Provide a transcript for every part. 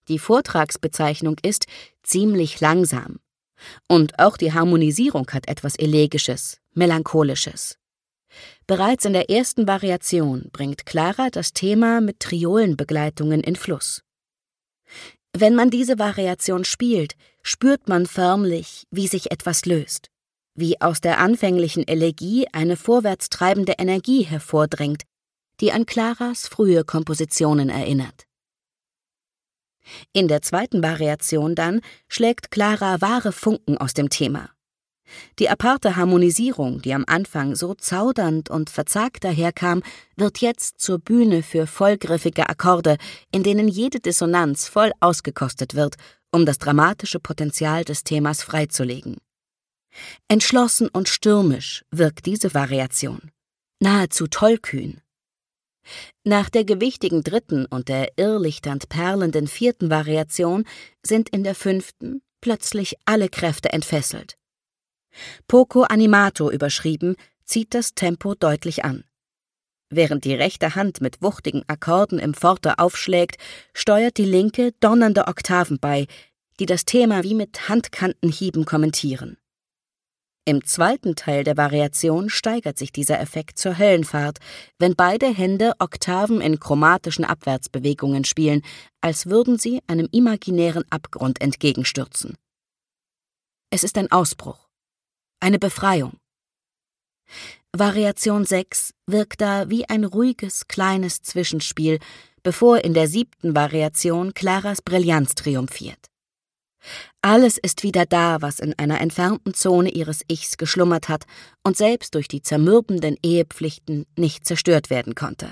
Die Vortragsbezeichnung ist ziemlich langsam. Und auch die Harmonisierung hat etwas Elegisches, Melancholisches. Bereits in der ersten Variation bringt Clara das Thema mit Triolenbegleitungen in Fluss. Wenn man diese Variation spielt, spürt man förmlich, wie sich etwas löst, wie aus der anfänglichen Elegie eine vorwärtstreibende Energie hervordringt, die an Claras frühe Kompositionen erinnert. In der zweiten Variation dann schlägt Clara wahre Funken aus dem Thema. Die aparte Harmonisierung, die am Anfang so zaudernd und verzagt daherkam, wird jetzt zur Bühne für vollgriffige Akkorde, in denen jede Dissonanz voll ausgekostet wird, um das dramatische Potenzial des Themas freizulegen. Entschlossen und stürmisch wirkt diese Variation, nahezu tollkühn. Nach der gewichtigen dritten und der irrlichternd perlenden vierten Variation sind in der fünften plötzlich alle Kräfte entfesselt. Poco animato überschrieben, zieht das Tempo deutlich an. Während die rechte Hand mit wuchtigen Akkorden im Forte aufschlägt, steuert die linke donnernde Oktaven bei, die das Thema wie mit Handkantenhieben kommentieren. Im zweiten Teil der Variation steigert sich dieser Effekt zur Höllenfahrt, wenn beide Hände Oktaven in chromatischen Abwärtsbewegungen spielen, als würden sie einem imaginären Abgrund entgegenstürzen. Es ist ein Ausbruch, eine Befreiung. Variation 6 wirkt da wie ein ruhiges, kleines Zwischenspiel, bevor in der siebten Variation Claras Brillanz triumphiert. Alles ist wieder da, was in einer entfernten Zone ihres Ichs geschlummert hat und selbst durch die zermürbenden Ehepflichten nicht zerstört werden konnte.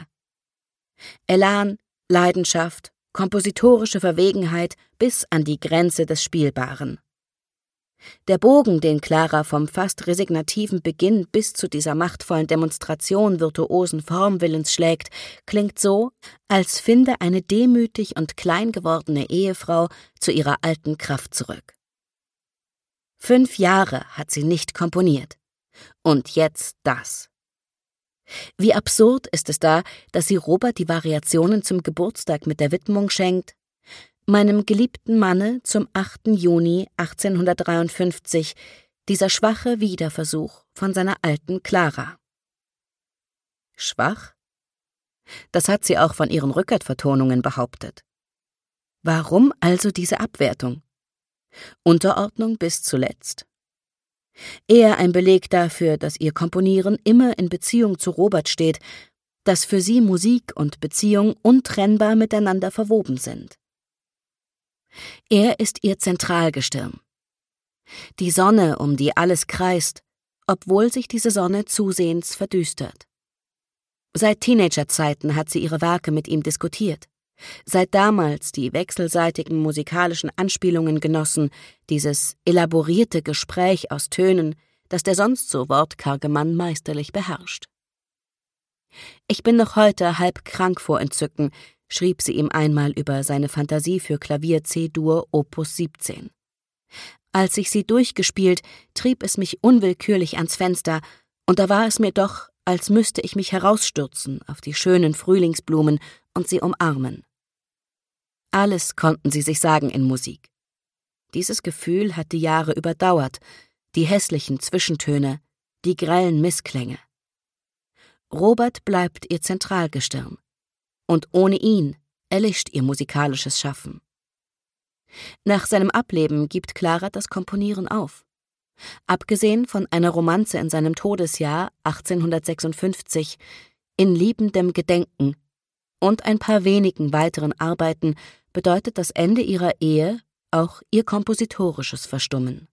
Elan, Leidenschaft, kompositorische Verwegenheit bis an die Grenze des Spielbaren. Der Bogen, den Clara vom fast resignativen Beginn bis zu dieser machtvollen Demonstration virtuosen Formwillens schlägt, klingt so, als finde eine demütig und klein gewordene Ehefrau zu ihrer alten Kraft zurück. 5 Jahre hat sie nicht komponiert. Und jetzt das. Wie absurd ist es da, dass sie Robert die Variationen zum Geburtstag mit der Widmung schenkt: Meinem geliebten Manne zum 8. Juni 1853, dieser schwache Wiederversuch von seiner alten Clara. Schwach? Das hat sie auch von ihren Rückert-Vertonungen behauptet. Warum also diese Abwertung? Unterordnung bis zuletzt? Eher ein Beleg dafür, dass ihr Komponieren immer in Beziehung zu Robert steht, dass für sie Musik und Beziehung untrennbar miteinander verwoben sind. Er ist ihr Zentralgestirn. Die Sonne, um die alles kreist, obwohl sich diese Sonne zusehends verdüstert. Seit Teenagerzeiten hat sie ihre Werke mit ihm diskutiert. Seit damals die wechselseitigen musikalischen Anspielungen genossen, dieses elaborierte Gespräch aus Tönen, das der sonst so wortkarge Mann meisterlich beherrscht. Ich bin noch heute halb krank vor Entzücken, schrieb sie ihm einmal über seine Fantasie für Klavier C-Dur Opus 17. Als ich sie durchgespielt, trieb es mich unwillkürlich ans Fenster, und da war es mir doch, als müsste ich mich herausstürzen auf die schönen Frühlingsblumen und sie umarmen. Alles konnten sie sich sagen in Musik. Dieses Gefühl hat die Jahre überdauert, die hässlichen Zwischentöne, die grellen Missklänge. Robert bleibt ihr Zentralgestirn. Und ohne ihn erlischt ihr musikalisches Schaffen. Nach seinem Ableben gibt Clara das Komponieren auf. Abgesehen von einer Romanze in seinem Todesjahr 1856, in liebendem Gedenken und ein paar wenigen weiteren Arbeiten bedeutet das Ende ihrer Ehe auch ihr kompositorisches Verstummen.